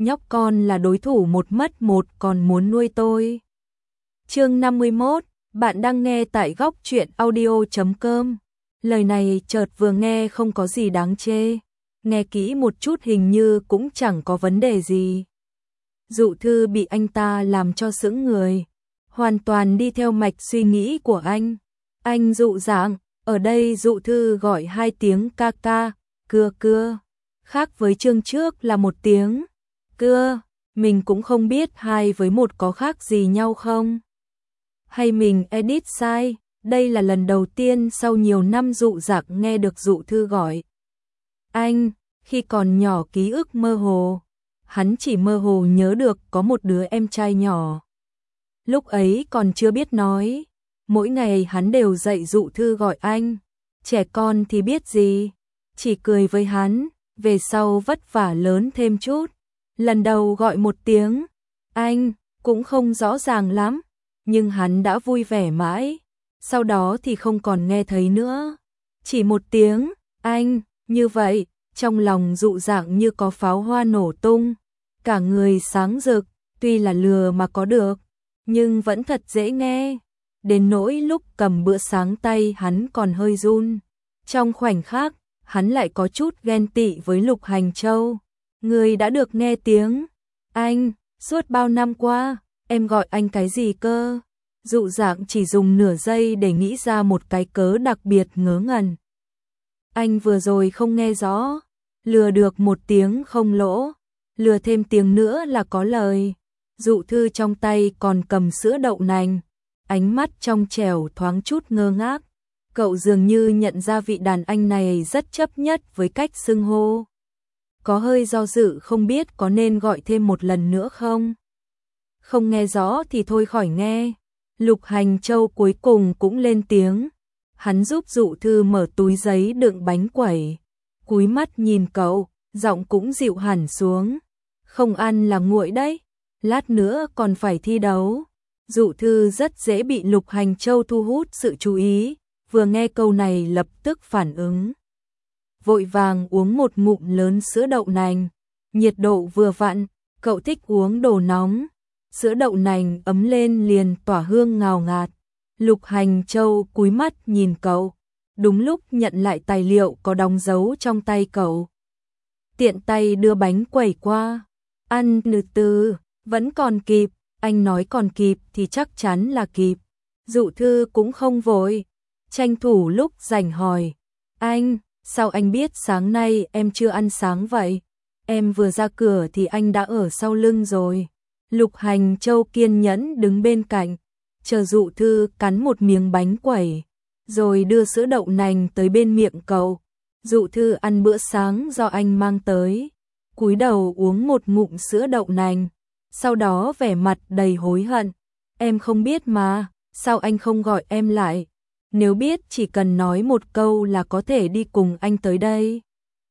nhóc con là đối thủ một mất một còn muốn nuôi tôi. Chương 51, bạn đang nghe tại góc truyện audio.com. Lời này chợt vừa nghe không có gì đáng chê, nghe kỹ một chút hình như cũng chẳng có vấn đề gì. Dụ Thư bị anh ta làm cho sững người, hoàn toàn đi theo mạch suy nghĩ của anh. Anh Dụ Dạng, ở đây Dụ Thư gọi 2 tiếng ca ca, cưa cưa, khác với chương trước là 1 tiếng cưa, mình cũng không biết 2 với 1 có khác gì nhau không? Hay mình edit sai, đây là lần đầu tiên sau nhiều năm Dụ Dạng nghe được Dụ Thư gọi anh, khi còn nhỏ ký ức mơ hồ, hắn chỉ mơ hồ nhớ được có một đứa em trai nhỏ. Lúc ấy còn chưa biết nói, mỗi ngày hắn đều dạy Dụ Thư gọi anh, trẻ con thì biết gì, chỉ cười với hắn, về sau vất vả lớn thêm chút. Lần đầu gọi 1 tiếng, anh, cũng không rõ ràng lắm, nhưng hắn đã vui vẻ mãi, sau đó thì không còn nghe thấy nữa. Chỉ 1 tiếng, anh, như vậy, trong lòng Dụ Dạng như có pháo hoa nổ tung, cả người sáng rực, tuy là lừa mà có được, nhưng vẫn thật dễ nghe. Đến nỗi lúc cầm bữa sáng tay hắn còn hơi run. Trong khoảnh khắc, hắn lại có chút ghen tị với Lục Hành Châu. Người đã được nghe tiếng anh, suốt bao năm qua, em gọi anh cái gì cơ? Dụ Dạng chỉ dùng nửa giây để nghĩ ra một cái cớ đặc biệt ngớ ngẩn. Anh vừa rồi không nghe rõ, lừa được 1 tiếng không lỗ, lừa thêm tiếng nữa là có lời. Dụ Thư trong tay còn cầm sữa đậu nành, ánh mắt trong trẻo thoáng chút ngơ ngác. Cậu dường như nhận ra vị đàn anh này rất chấp nhất với cách xưng hô. Có hơi do dự không biết có nên gọi thêm 1 lần nữa không? Không nghe rõ thì thôi khỏi nghe. Lục Hành Châu cuối cùng cũng lên tiếng. Hắn giúp Dụ Thư mở túi giấy đựng bánh quẩy. Cúi mắt nhìn cậu, giọng cũng dịu hẳn xuống. Không ăn là nguội đấy, lát nữa còn phải thi đấu. Dụ Thư rất dễ bị Lục Hành Châu thu hút sự chú ý, vừa nghe câu này lập tức phản ứng. Vội vàng uống 1 ngụm lớn sữa đậu nành, nhiệt độ vừa vặn, cậu thích uống đồ nóng. Sữa đậu nành ấm lên liền tỏa hương ngào ngạt. Lục Hành Châu cúi mắt nhìn cậu, đúng lúc nhận lại tài liệu có đóng dấu trong tay cậu. Tiện tay đưa bánh quẩy qua, ăn từ từ, vẫn còn kịp, anh nói còn kịp thì chắc chắn là kịp. Dụ Thư cũng không vội, tranh thủ lúc rảnh hỏi, anh, sao anh biết sáng nay em chưa ăn sáng vậy? Em vừa ra cửa thì anh đã ở sau lưng rồi. Lục Hành Châu kiên nhẫn đứng bên cạnh, chờ Dụ Thư cắn 1 miếng bánh quẩy, rồi đưa sữa đậu nành tới bên miệng cậu. Dụ Thư ăn bữa sáng do anh mang tới, cúi đầu uống 1 ngụm sữa đậu nành, sau đó vẻ mặt đầy hối hận. Em không biết mà, sao anh không gọi em lại? Nếu biết chỉ cần nói 1 câu là có thể đi cùng anh tới đây.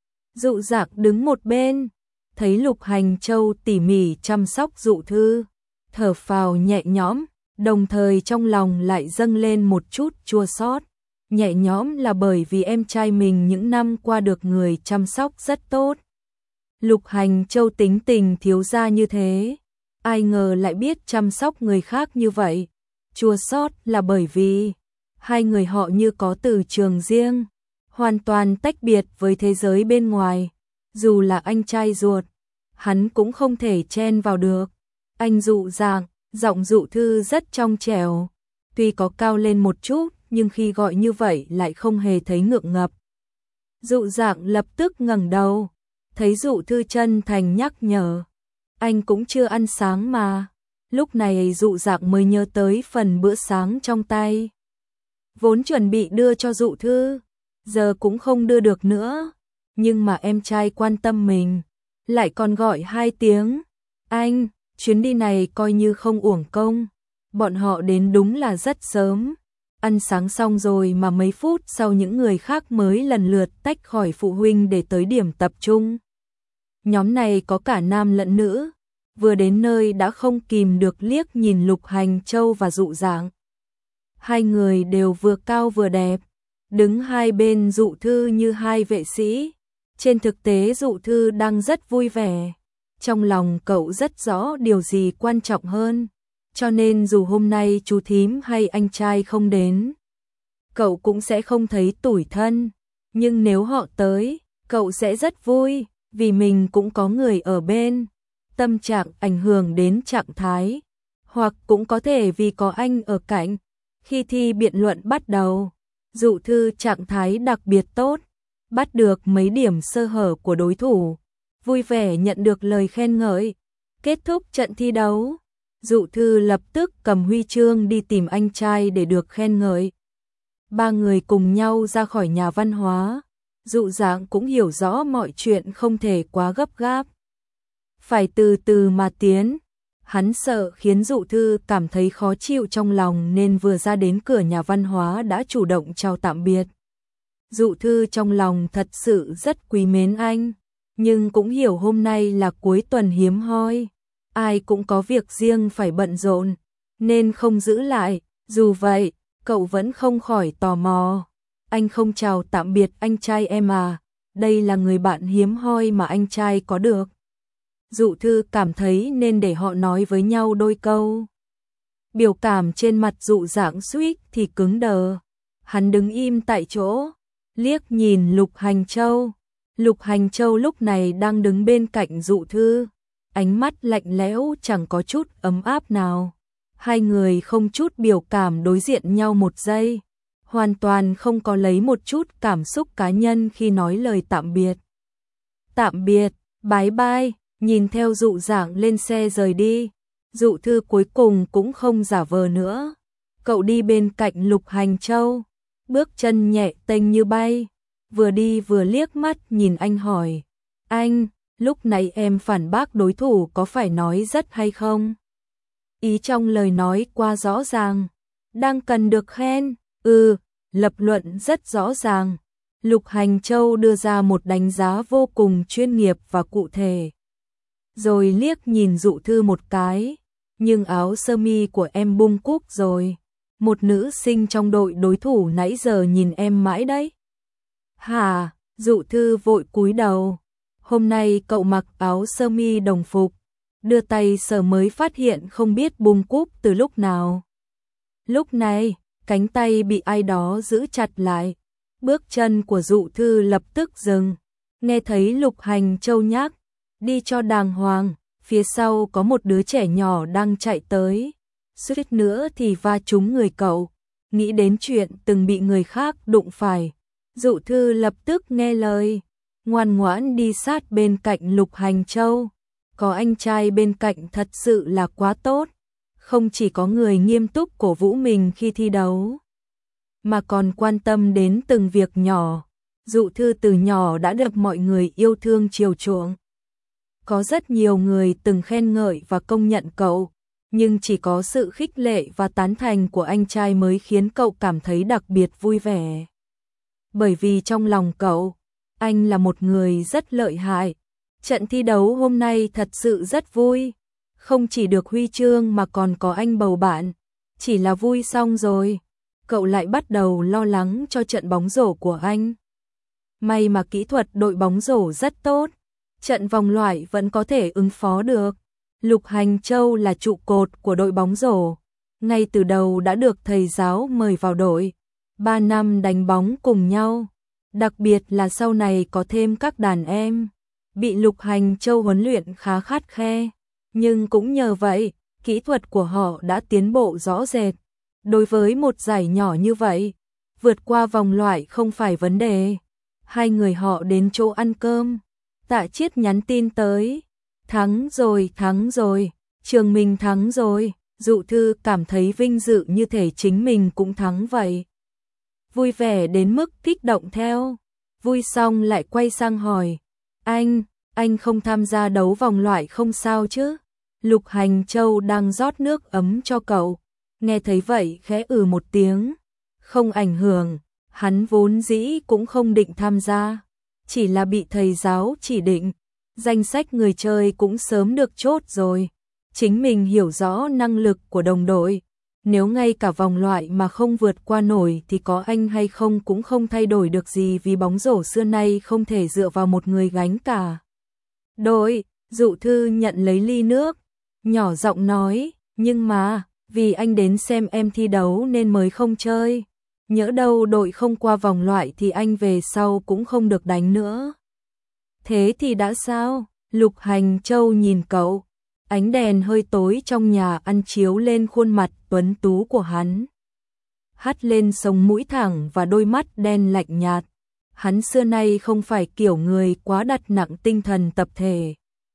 Dụ Dạng đứng một bên, thấy Lục Hành Châu tỉ mỉ chăm sóc Dụ Thư, thở phào nhẹ nhõm, đồng thời trong lòng lại dâng lên một chút chua xót. Nhẹ nhõm là bởi vì em trai mình những năm qua được người chăm sóc rất tốt. Lục Hành Châu tính tình thiếu gia như thế, ai ngờ lại biết chăm sóc người khác như vậy. Chua xót là bởi vì 2 người họ như có từ trường riêng, hoàn toàn tách biệt với thế giới bên ngoài. Dù là anh trai ruột, hắn cũng không thể chen vào được. Anh Dụ Dạng, giọng Dụ Thư rất trong trẻo, tuy có cao lên một chút, nhưng khi gọi như vậy lại không hề thấy ngượng ngập. Dụ Dạng lập tức ngẩng đầu, thấy Dụ Thư chân thành nhắc nhở, anh cũng chưa ăn sáng mà. Lúc này Dụ Dạng mới nhớ tới phần bữa sáng trong tay, vốn chuẩn bị đưa cho Dụ Thư, giờ cũng không đưa được nữa. Nhưng mà em trai quan tâm mình, lại còn gọi 2 tiếng anh, chuyến đi này coi như không uổng công. Bọn họ đến đúng là rất sớm, ăn sáng xong rồi mà mấy phút sau những người khác mới lần lượt tách khỏi phụ huynh để tới điểm tập trung. Nhóm này có cả nam lẫn nữ, vừa đến nơi đã không kìm được liếc nhìn Lục Hành Châu và Dụ Dạng. 2 người đều vừa cao vừa đẹp, đứng hai bên Dụ Thư như 2 vệ sĩ. Trên thực tế Dụ Thư đang rất vui vẻ, trong lòng cậu rất rõ điều gì quan trọng hơn, cho nên dù hôm nay chú thím hay anh trai không đến, cậu cũng sẽ không thấy tủi thân, nhưng nếu họ tới, cậu sẽ rất vui, vì mình cũng có người ở bên. Tâm trạng ảnh hưởng đến trạng thái, hoặc cũng có thể vì có anh ở cạnh. Khi thi biện luận bắt đầu, Dụ Thư trạng thái đặc biệt tốt, bắt được mấy điểm sơ hở của đối thủ, vui vẻ nhận được lời khen ngợi. Kết thúc trận thi đấu, Dụ Thư lập tức cầm huy chương đi tìm anh trai để được khen ngợi. Ba người cùng nhau ra khỏi nhà văn hóa, Dụ Dạng cũng hiểu rõ mọi chuyện không thể quá gấp gáp, phải từ từ mà tiến. Hắn sợ khiến Dụ Thư cảm thấy khó chịu trong lòng nên vừa ra đến cửa nhà văn hóa đã chủ động chào tạm biệt. Dụ Thư trong lòng thật sự rất quý mến anh, nhưng cũng hiểu hôm nay là cuối tuần hiếm hoi, ai cũng có việc riêng phải bận rộn, nên không giữ lại. Dù vậy, cậu vẫn không khỏi tò mò. Anh không chào tạm biệt anh trai em à, đây là người bạn hiếm hoi mà anh trai có được. Dụ Thư cảm thấy nên để họ nói với nhau đôi câu. Biểu cảm trên mặt Dụ Dạng suýt thì cứng đờ. Hắn đứng im tại chỗ, liếc nhìn Lục Hành Châu. Lục Hành Châu lúc này đang đứng bên cạnh Dụ Thư, ánh mắt lạnh lẽo chẳng có chút ấm áp nào. Hai người không chút biểu cảm đối diện nhau một giây, hoàn toàn không có lấy một chút cảm xúc cá nhân khi nói lời tạm biệt. Tạm biệt, bye bye. Nhìn theo Dụ Dạng lên xe rời đi, Dụ Thư cuối cùng cũng không giả vờ nữa. Cậu đi bên cạnh Lục Hành Châu, bước chân nhẹ tênh như bay, vừa đi vừa liếc mắt nhìn anh hỏi: anh, lúc nãy em phản bác đối thủ có phải nói rất hay không? Ý trong lời nói quá rõ ràng, đang cần được khen. Lập luận rất rõ ràng. Lục Hành Châu đưa ra một đánh giá vô cùng chuyên nghiệp và cụ thể, rồi liếc nhìn Dụ Thư một cái. Nhưng áo sơ mi của em bung cúc rồi, một nữ sinh trong đội đối thủ nãy giờ nhìn em mãi đấy. Hả? Dụ Thư vội cúi đầu. Hôm nay cậu mặc áo sơ mi đồng phục, đưa tay sờ mới phát hiện không biết bung cúc từ lúc nào. Lúc này, cánh tay bị ai đó giữ chặt lại, bước chân của Dụ Thư lập tức dừng. Nghe thấy Lục Hành Châu nhắc đi cho đàng hoàng, phía sau có một đứa trẻ nhỏ đang chạy tới, suýt nữa thì va trúng người cậu. Nghĩ đến chuyện từng bị người khác đụng phải, Dụ Thư lập tức nghe lời, ngoan ngoãn đi sát bên cạnh Lục Hành Châu. Có anh trai bên cạnh thật sự là quá tốt, không chỉ có người nghiêm túc cổ vũ mình khi thi đấu, mà còn quan tâm đến từng việc nhỏ. Dụ Thư từ nhỏ đã được mọi người yêu thương chiều chuộng. Có rất nhiều người từng khen ngợi và công nhận cậu, nhưng chỉ có sự khích lệ và tán thành của anh trai mới khiến cậu cảm thấy đặc biệt vui vẻ. Bởi vì trong lòng cậu, anh là một người rất lợi hại. Trận thi đấu hôm nay thật sự rất vui, không chỉ được huy chương mà còn có anh bầu bạn. Chỉ là vui xong rồi, cậu lại bắt đầu lo lắng cho trận bóng rổ của anh. May mà kỹ thuật đội bóng rổ rất tốt, trận vòng loại vẫn có thể ứng phó được. Lục Hành Châu là trụ cột của đội bóng rổ, ngay từ đầu đã được thầy giáo mời vào đội. 3 năm đánh bóng cùng nhau, đặc biệt là sau này có thêm các đàn em, bị Lục Hành Châu huấn luyện khá khắt khe, nhưng cũng nhờ vậy, kỹ thuật của họ đã tiến bộ rõ rệt. Đối với một giải nhỏ như vậy, vượt qua vòng loại không phải vấn đề. Hai người họ đến chỗ ăn cơm, Tạ Chiết nhắn tin tới, thắng rồi, trường mình thắng rồi. Dụ Thư cảm thấy vinh dự như thể chính mình cũng thắng vậy. Vui vẻ đến mức kích động theo. Vui xong lại quay sang hỏi, anh không tham gia đấu vòng loại không sao chứ? Lục Hành Châu đang rót nước ấm cho cậu, nghe thấy vậy khẽ một tiếng. Không ảnh hưởng, hắn vốn dĩ cũng không định tham gia, chỉ là bị thầy giáo chỉ định. Danh sách người chơi cũng sớm được chốt rồi. Chính mình hiểu rõ năng lực của đồng đội, nếu ngay cả vòng loại mà không vượt qua nổi thì có anh hay không cũng không thay đổi được gì, vì bóng rổ xưa nay không thể dựa vào một người gánh cả đội. Dụ Thư nhận lấy ly nước, nhỏ giọng nói, nhưng mà, vì anh đến xem em thi đấu nên mới không chơi. Nhỡ đâu đội không qua vòng loại thì anh về sau cũng không được đánh nữa. Thế thì đã sao? Lục Hành Châu nhìn cậu, ánh đèn hơi tối trong nhà ăn chiếu lên khuôn mặt tuấn tú của hắn. Hắt lên sống mũi thẳng và đôi mắt đen lạnh nhạt. Hắn xưa nay không phải kiểu người quá đặt nặng tinh thần tập thể.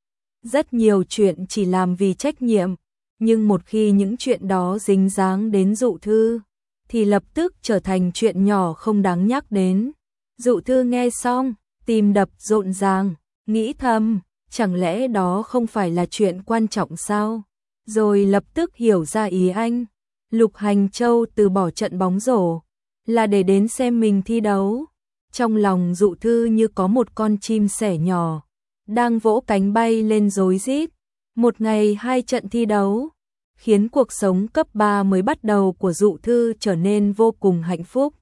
Rất nhiều chuyện chỉ làm vì trách nhiệm, nhưng một khi những chuyện đó dính dáng đến Dụ Thư, thì lập tức trở thành chuyện nhỏ không đáng nhắc đến. Dụ Thư nghe xong, tim đập rộn ràng, nghĩ thầm, chẳng lẽ đó không phải là chuyện quan trọng sao? Rồi lập tức hiểu ra ý anh. Lục Hành Châu từ bỏ trận bóng rổ, là để đến xem mình thi đấu. Trong lòng Dụ Thư như có một con chim sẻ nhỏ, đang vỗ cánh bay lên rối rít. Một ngày 2 trận thi đấu, khiến cuộc sống cấp 3 mới bắt đầu của Dụ Thư trở nên vô cùng hạnh phúc.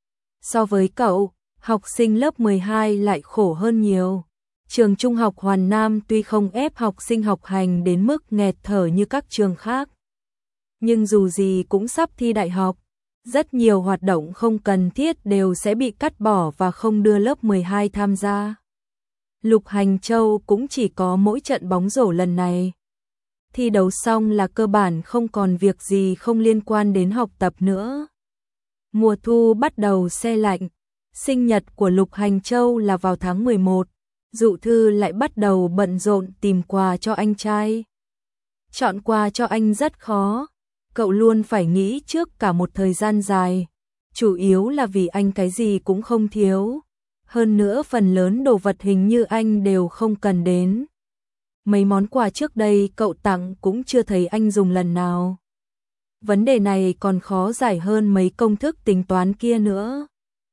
So với cậu, học sinh lớp 12 lại khổ hơn nhiều. Trường Trung học Hoàn Nam tuy không ép học sinh học hành đến mức nghẹt thở như các trường khác, nhưng dù gì cũng sắp thi đại học. Rất nhiều hoạt động không cần thiết đều sẽ bị cắt bỏ và không đưa lớp 12 tham gia. Lục Hành Châu cũng chỉ có mỗi trận bóng rổ lần này. Thi đấu xong là cơ bản không còn việc gì không liên quan đến học tập nữa. Mùa thu bắt đầu se lạnh. Sinh nhật của Lục Hành Châu là vào tháng 11. Dụ Thư lại bắt đầu bận rộn tìm quà cho anh trai. Chọn quà cho anh rất khó. Cậu luôn phải nghĩ trước cả một thời gian dài. Chủ yếu là vì anh cái gì cũng không thiếu. Hơn nữa phần lớn đồ vật hình như anh đều không cần đến. Mấy món quà trước đây cậu tặng cũng chưa thấy anh dùng lần nào. Vấn đề này còn khó giải hơn mấy công thức tính toán kia nữa.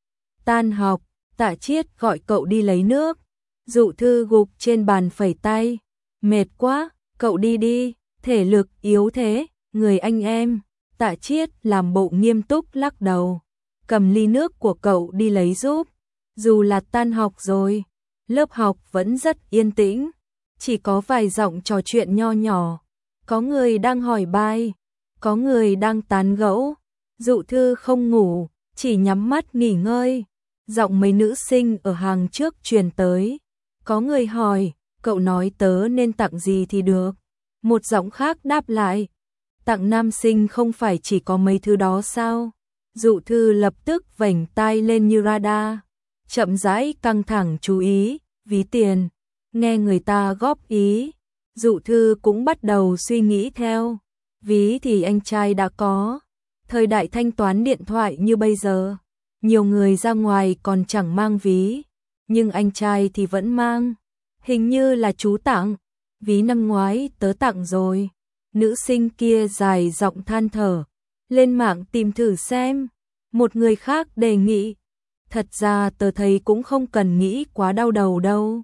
Tan học, Tạ Chiết gọi cậu đi lấy nước. Dụ Thư gục trên bàn phẩy tay. Mệt quá, cậu đi đi, thể lực yếu thế, người anh em. Tạ Chiết làm bộ nghiêm túc lắc đầu. Cầm ly nước của cậu đi lấy giúp. Dù là tan học rồi, lớp học vẫn rất yên tĩnh. Chỉ có vài giọng trò chuyện nho nhỏ. Có người đang hỏi bài, có người đang tán gẫu. Dụ Thư không ngủ, chỉ nhắm mắt nghỉ ngơi. Giọng mấy nữ sinh ở hàng trước truyền tới. Có người hỏi, cậu nói tớ nên tặng gì thì được. Một giọng khác đáp lại, tặng nam sinh không phải chỉ có mấy thứ đó sao? Dụ Thư lập tức vểnh tai lên như radar, chậm rãi căng thẳng chú ý, ví tiền. Nghe người ta góp ý, Dụ Thư cũng bắt đầu suy nghĩ theo. Ví thì anh trai đã có. Thời đại thanh toán điện thoại như bây giờ, nhiều người ra ngoài còn chẳng mang ví, nhưng anh trai thì vẫn mang. Hình như là chú tặng, ví năm ngoái tớ tặng rồi. Nữ sinh kia dài giọng than thở, lên mạng tìm thử xem. Một người khác đề nghị, thật ra tớ thấy cũng không cần nghĩ quá đau đầu đâu.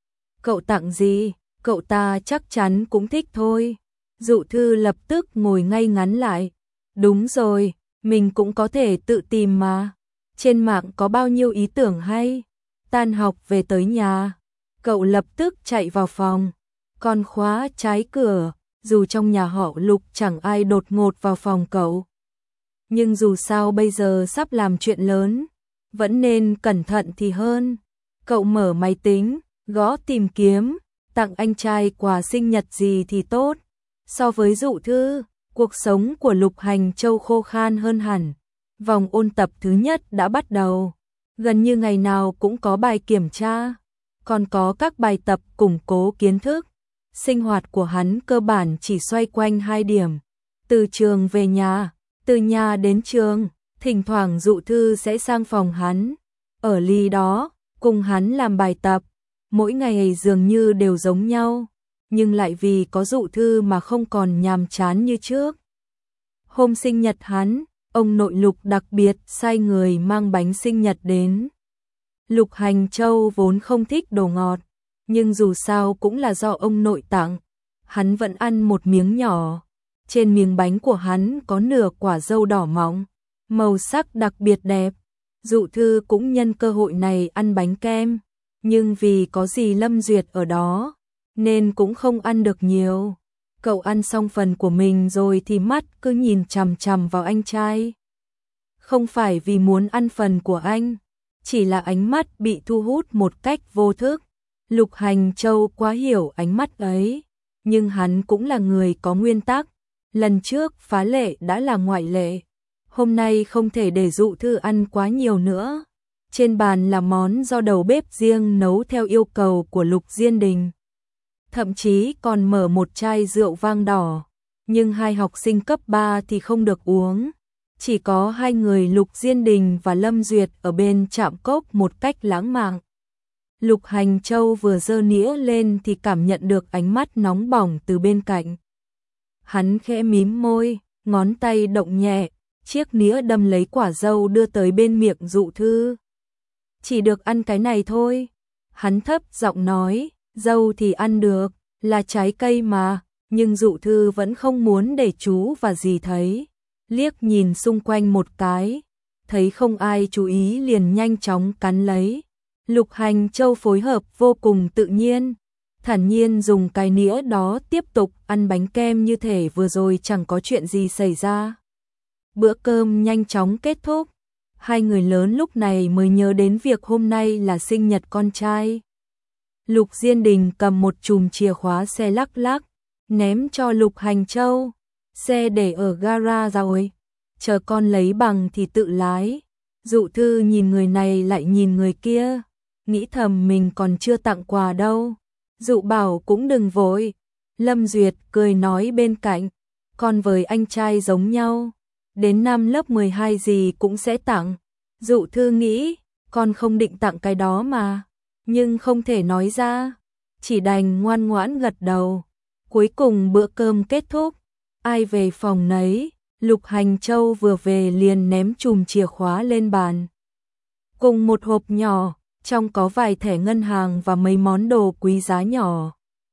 Cậu tặng gì, cậu ta chắc chắn cũng thích thôi. Dụ Thư lập tức ngồi ngay ngắn lại. Đúng rồi, mình cũng có thể tự tìm mà. Trên mạng có bao nhiêu ý tưởng hay. Tan học về tới nhà, cậu lập tức chạy vào phòng, còn khóa trái cửa. Dù trong nhà họ Lục chẳng ai đột ngột vào phòng cậu, nhưng dù sao bây giờ sắp làm chuyện lớn, vẫn nên cẩn thận thì hơn. Cậu mở máy tính, gõ tìm kiếm, tặng anh trai quà sinh nhật gì thì tốt. So với Dụ Thư, cuộc sống của Lục Hành Châu khô khan hơn hẳn. Vòng ôn tập thứ nhất đã bắt đầu, gần như ngày nào cũng có bài kiểm tra, còn có các bài tập củng cố kiến thức. Sinh hoạt của hắn cơ bản chỉ xoay quanh 2 điểm, từ trường về nhà, từ nhà đến trường. Thỉnh thoảng Dụ Thư sẽ sang phòng hắn, ở ly đó, cùng hắn làm bài tập. Mỗi ngày dường như đều giống nhau, nhưng lại vì có Dụ Thư mà không còn nhàm chán như trước. Hôm sinh nhật hắn, ông nội Lục đặc biệt sai người mang bánh sinh nhật đến. Lục Hành Châu vốn không thích đồ ngọt, nhưng dù sao cũng là do ông nội tặng, hắn vẫn ăn một miếng nhỏ. Trên miếng bánh của hắn có nửa quả dâu đỏ mọng, màu sắc đặc biệt đẹp. Dụ Thư cũng nhân cơ hội này ăn bánh kem, nhưng vì có dì Lâm Duyệt ở đó, nên cũng không ăn được nhiều. Cậu ăn xong phần của mình rồi thì mắt cứ nhìn chằm chằm vào anh trai. Không phải vì muốn ăn phần của anh, chỉ là ánh mắt bị thu hút một cách vô thức. Lục Hành Châu quá hiểu ánh mắt ấy, nhưng hắn cũng là người có nguyên tắc. Lần trước phá lệ đã là ngoại lệ, hôm nay không thể để Dụ Thư ăn quá nhiều nữa. Trên bàn là món do đầu bếp riêng nấu theo yêu cầu của Lục Diên Đình. Thậm chí còn mở một chai rượu vang đỏ, nhưng hai học sinh cấp 3 thì không được uống. Chỉ có hai người Lục Diên Đình và Lâm Duyệt ở bên chạm cốc một cách lãng mạn. Lục Hành Châu vừa giơ nĩa lên thì cảm nhận được ánh mắt nóng bỏng từ bên cạnh. Hắn khẽ mím môi, ngón tay động nhẹ, chiếc nĩa đâm lấy quả dâu đưa tới bên miệng Dụ Thư. Chỉ được ăn cái này thôi. Hắn thấp giọng nói, dâu thì ăn được, là trái cây mà, nhưng Dụ Thư vẫn không muốn để chú và dì thấy. Liếc nhìn xung quanh một cái, thấy không ai chú ý liền nhanh chóng cắn lấy. Lục Hành Châu phối hợp vô cùng tự nhiên, thản nhiên dùng cái nĩa đó tiếp tục ăn bánh kem như thể vừa rồi chẳng có chuyện gì xảy ra. Bữa cơm nhanh chóng kết thúc, hai người lớn lúc này mới nhớ đến việc hôm nay là sinh nhật con trai. Lục Diên Đình cầm một chùm chìa khóa xe lắc lắc, ném cho Lục Hành Châu. Xe để ở gara rồi, chờ con lấy bằng thì tự lái. Dụ Thư nhìn người này lại nhìn người kia, nghĩ thầm mình còn chưa tặng quà đâu. Dụ bảo cũng đừng vội. Lâm Duyệt cười nói bên cạnh, con với anh trai giống nhau, đến năm lớp 12 gì cũng sẽ tặng. Dụ Thư nghĩ, con không định tặng cái đó mà, nhưng không thể nói ra, chỉ đành ngoan ngoãn gật đầu. Cuối cùng bữa cơm kết thúc, ai về phòng nấy. Lục Hành Châu vừa về liền ném chùm chìa khóa lên bàn, cùng một hộp nhỏ, trong có vài thẻ ngân hàng và mấy món đồ quý giá nhỏ.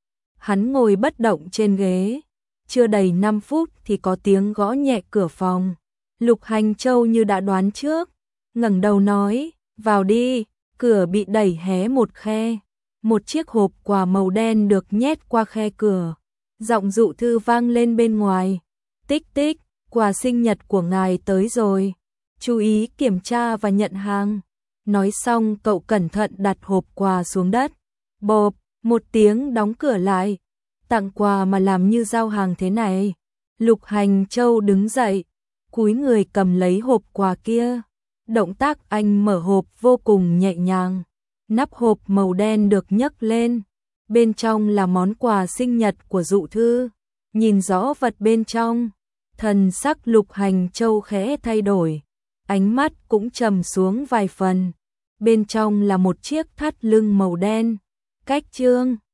Hắn ngồi bất động trên ghế, chưa đầy 5 phút thì có tiếng gõ nhẹ cửa phòng. Lục Hành Châu như đã đoán trước, ngẩng đầu nói, vào đi. Cửa bị đẩy hé một khe, một chiếc hộp quà màu đen được nhét qua khe cửa. Giọng Dụ Thư vang lên bên ngoài, tích tích, quà sinh nhật của ngài tới rồi, chú ý kiểm tra và nhận hàng. Nói xong cậu cẩn thận đặt hộp quà xuống đất. Bộp, một tiếng đóng cửa lại. Tặng quà mà làm như giao hàng thế này. Lục Hành Châu đứng dậy, cúi người cầm lấy hộp quà kia. Động tác anh mở hộp vô cùng nhẹ nhàng. Nắp hộp màu đen được nhấc lên. Bên trong là món quà sinh nhật của Dụ Thư. Nhìn rõ vật bên trong, thần sắc Lục Hành Châu khẽ thay đổi, ánh mắt cũng trầm xuống vài phần. Bên trong là một chiếc thắt lưng màu đen, cách chương.